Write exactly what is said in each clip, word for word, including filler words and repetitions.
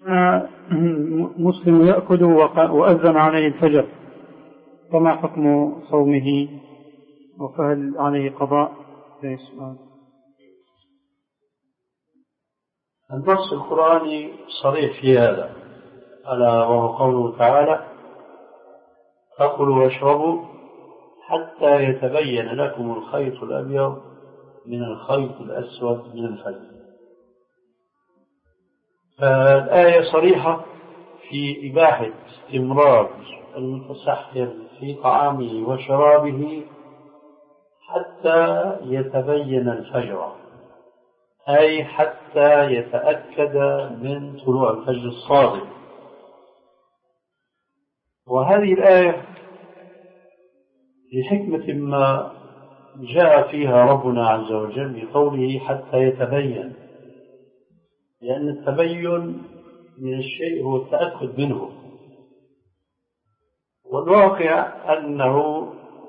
مسلم يأكل وأذن عليه الفجر، فما حكم صومه وفهل عليه قضاء؟ النص القرآني صريح في هذا، ألا وهو قوله تعالى: فكلوا واشربوا حتى يتبين لكم الخيط الأبيض من الخيط الأسود من الفجر. فالآية صريحة في إباحة استمرار المتسحر في طعامه وشرابه حتى يتبين الفجر، أي حتى يتأكد من طلوع الفجر الصادق. وهذه الآية لحكمة ما جاء فيها ربنا عز وجل بقوله حتى يتبين، لأن التبين من الشيء هو التأكد منه، والواقع أنه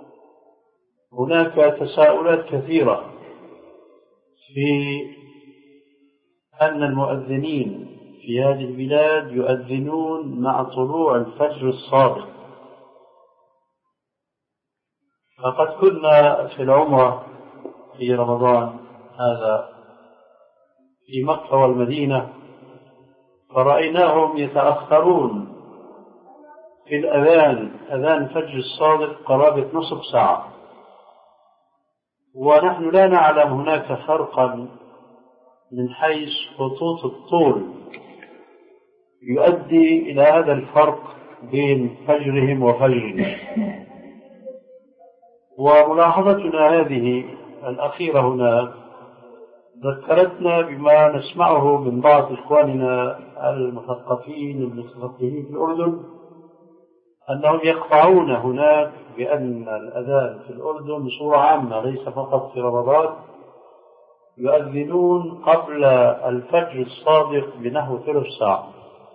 هناك تساؤلات كثيرة في أن المؤذنين في هذه البلاد يؤذنون مع طلوع الفجر الصادق. فقد كنا في العمرة في رمضان هذا في مكة والمدينة، فرأيناهم يتأخرون في الأذان، أذان الفجر الصادق قرابة نصف ساعة، ونحن لا نعلم هناك فرقا من حيث خطوط الطول يؤدي إلى هذا الفرق بين فجرهم وفجرنا. وملاحظتنا هذه الأخيرة هنا ذكرتنا بما نسمعه من بعض إخواننا المثقفين المتفقهين في الأردن، أنهم يقطعون هناك بأن الأذان في الأردن بصورة عامة ليس فقط في رمضان يؤذنون قبل الفجر الصادق بنحو ثلث ساعة.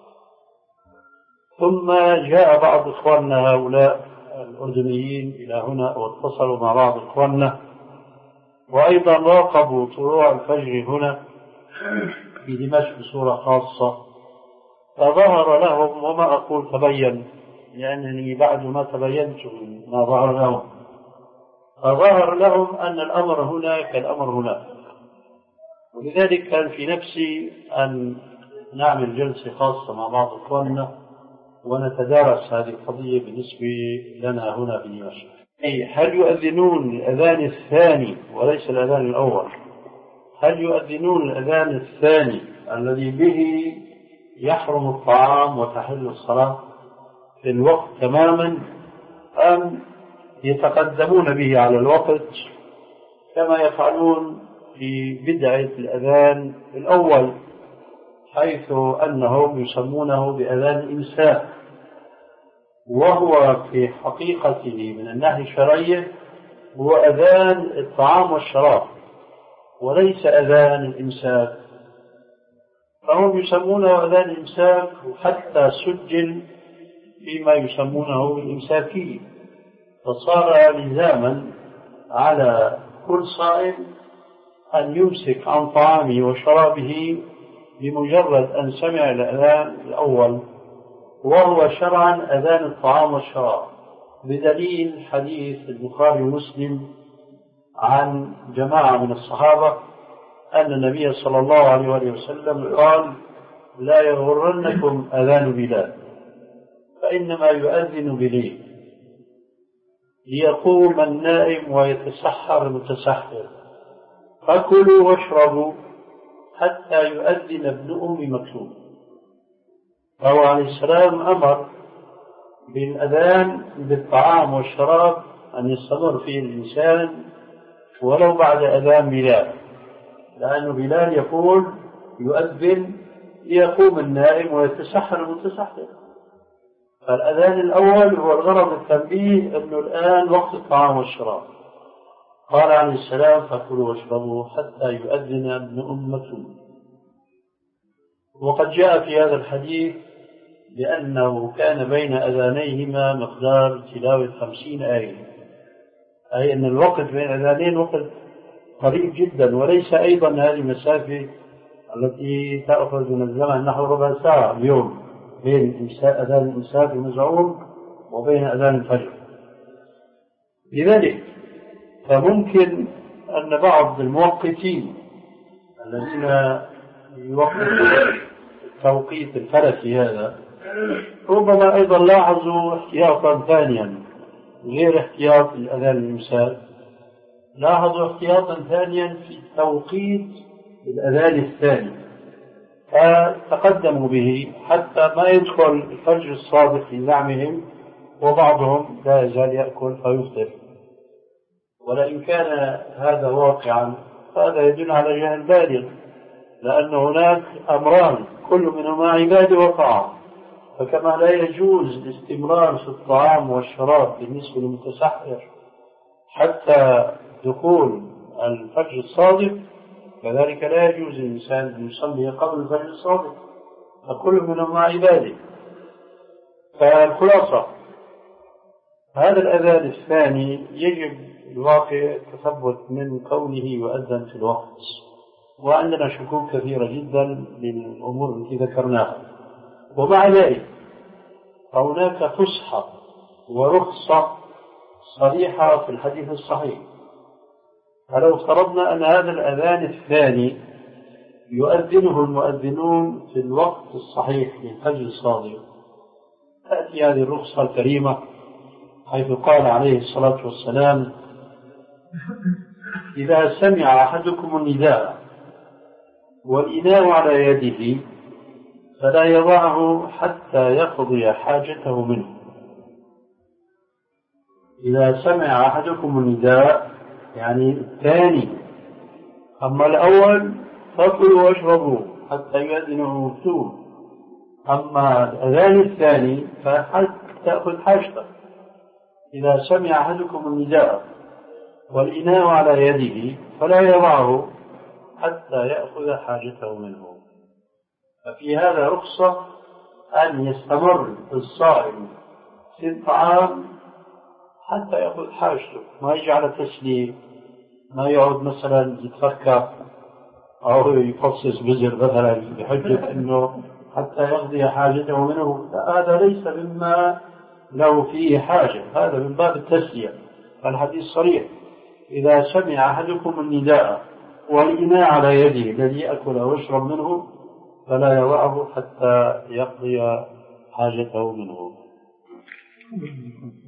ثم جاء بعض إخواننا هؤلاء الأردنيين إلى هنا واتصلوا مع بعض إخواننا، وأيضا راقبوا طلوع الفجر هنا في دمشق بصورة خاصة، فظهر لهم، وما أقول تبين لأنني بعد ما تبينت ما ظهر لهم، فظهر لهم أن الأمر هنا كالأمر هنا. ولذلك كان في نفسي أن نعمل جلسة خاصة مع بعض إخواننا ونتدارس هذه القضية بالنسبة لنا هنا في دمشق. هل يؤذنون الأذان الثاني وليس الأذان الأول؟ هل يؤذنون الأذان الثاني الذي به يحرم الطعام وتحل الصلاة في الوقت تماما، أم يتقدمون به على الوقت كما يفعلون في بدعة الأذان الأول، حيث أنهم يسمونه بأذان الإمساك، وهو في حقيقته من الناحية الشرعية هو أذان الطعام والشراب وليس أذان الإمساك. فهم يسمونه أذان الإمساك، وحتى سجل فيما يسمونه بالإمساكية، فصار لزاما على كل صائم أن يمسك عن طعامه وشرابه بمجرد أن سمع الأذان الأول، وهو شرعا أذان الطعام والشراب، بدليل حديث البخاري ومسلم عن جماعة من الصحابة أن النبي صلى الله عليه وسلم قال: لا يغرنكم أذان بلال فإنما يؤذن بليل ليقوم النائم ويتسحر المتسحر، فكلوا واشربوا حتى يؤذن ابن أم مكتوم. فهو عليه السلام أمر بالأذان بالطعام والشراب أن يستمر فيه الإنسان ولو بعد أذان بلال، لأن بلال يقول يؤذن ليقوم النائم ويتسحر المتسحر. فالأذان الأول هو الغرض التنبيه أنه الآن وقت الطعام والشراب. قال عليه السلام: فكلوا واشربوا حتى يؤذن ابن أم مكتوم. وقد جاء في هذا الحديث لأنه كان بين أذانيهما مقدار تلاوة خمسين آية، أي أن الوقت بين أذانين وقت قريب جدا، وليس أيضا هذه المسافة التي تأخذ من الزمن نحو ربع ساعة اليوم بين أذان الإمساك المزعوم وبين أذان الفجر. لذلك فممكن أن بعض الموقتين الذين يوقفوا التوقيت الفلكي هذا ربما أيضا لاحظوا احتياطا ثانيا غير احتياط الأذان الإمساك، لاحظوا احتياطا ثانيا في توقيت الأذان الثاني فتقدموا به حتى ما يدخل الفجر الصادق في زعمهم، وبعضهم لا يزال يأكل فيفطر. ولئن كان هذا واقعا فهذا يدل على جهل بالغ، لأن هناك أمران كل منهما عبادة وطاعة، فكما لا يجوز الاستمرار في الطعام والشراب بالنسبة للمتسحر حتى دخول الفجر الصادق، كذلك لا يجوز للإنسان أن يصلي قبل الفجر الصادق، فكل منهما عبادة. فالخلاصة هذا الأذان الثاني يجب الواقع تثبت من كونه يؤذن في الوقت، وعندنا شكوك كثيرة جدا للأمور التي ذكرناها. ومع ذلك فهناك فسحة ورخصة صريحة في الحديث الصحيح. فلو افترضنا أن هذا الأذان الثاني يؤذنه المؤذنون في الوقت الصحيح للفجر الصادق، تأتي هذه الرخصة الكريمة حيث قال عليه الصلاة والسلام: إذا سمع أحدكم النداء والإناء على يده فلا يضعه حتى يقضي حاجته منه. إذا سمع أحدكم النداء يعني الثاني، أما الأول فكلوا واشربوا حتى يؤذنه مفتون، أما الأذان الثاني فحتى تأخذ حاجتك. إذا سمع أحدكم النداء والإناء على يده فلا يضعه حتى يأخذ حاجته منه. ففي هذا رخصة أن يستمر الصائم في الطعام حتى يأخذ حاجته، ما يجعل تسليم، ما يقعد مثلا يتفكر أو يفصص بزر مثلا بحجة أنه حتى يقضي حاجته منه، هذا ليس مما له فيه حاجة، هذا من باب التسلية. فالحديث صريح: إذا سمع أحدكم النداء والإناء على يده الذي يأكل ويشرب منه فلا يضعه حتى يقضي حاجته منه.